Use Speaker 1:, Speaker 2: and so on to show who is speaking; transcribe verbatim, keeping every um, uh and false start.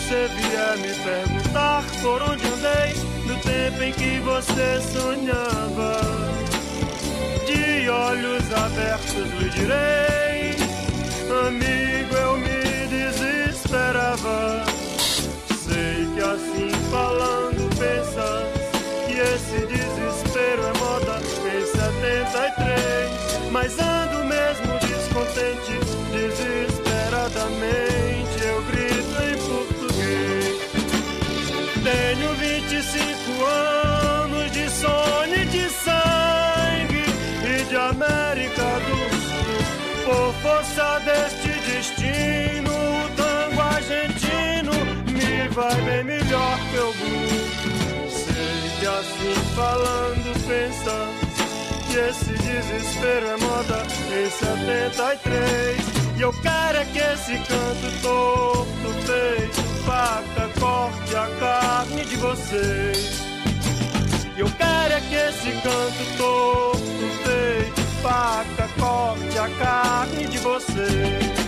Speaker 1: você vier me perguntar por onde andei no tempo em que você sonhava, de olhos abertos lhe direi: amigo, eu me desesperava. Sei que assim falando pensas que esse desespero é moda em setenta e três, mas ando mesmo descontente, desesperadamente eu grito em português. Tenho vinte e cinco anos de sono e de sangue e de América do Sul. Por força deste destino, o tango argentino me vai bem melhor que o blues. Sei que assim falando pensas que esse desespero é moda em setenta e três, e eu quero é que esse canto torto feito faca corte a carne de vocês. E eu quero é que esse canto torto feito faca corte a carne de vocês.